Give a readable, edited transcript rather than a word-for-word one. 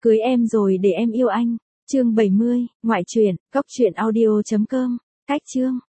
Cưới em rồi để em yêu anh. Chương 70, ngoại truyện, góc truyện audio.com. Cách chương.